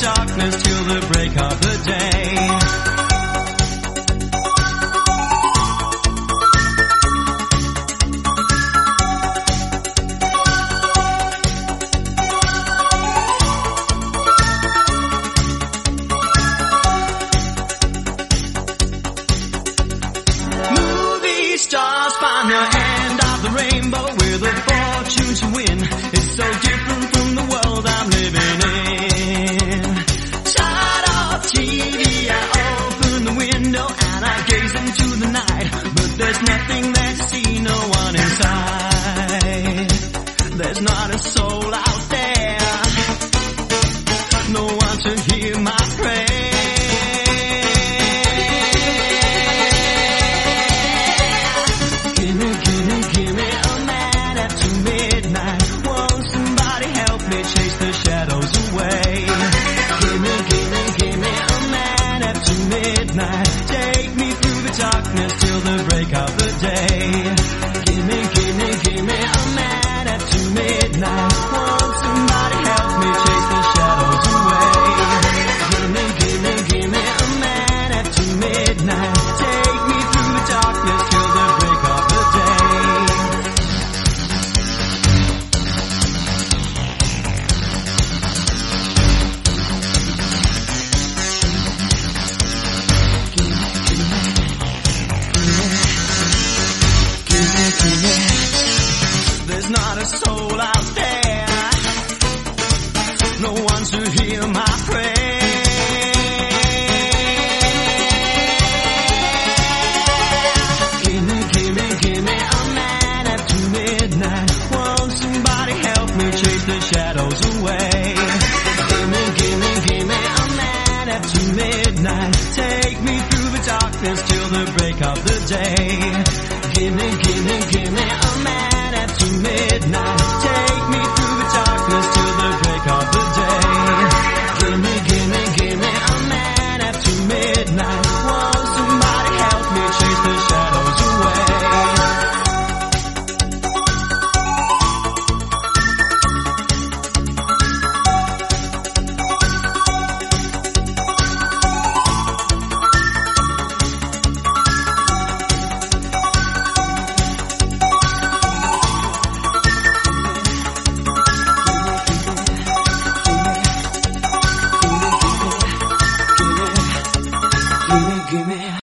darkness till the break of the day. Stars find the end of the rainbow with a fortune to win. It's so different from the world I'm living in. Shut off TV, I open the window and I gaze into the night. But there's nothing there to see, no one inside. There's not a soul out there, no one to hear my prayer. Take me through the darkness till the break of the day. Give me a man after midnight. Won't somebody help me chase the shadows away? Give me a man after midnight. Take me through the darkness till the break of the day. There's not a soul out there, no one to hear my prayer. Give me a man after midnight. Won't somebody help me chase the shadows away? Give me a man after midnight. Take me through the darkness till the break of the day. Give me a man after midnight.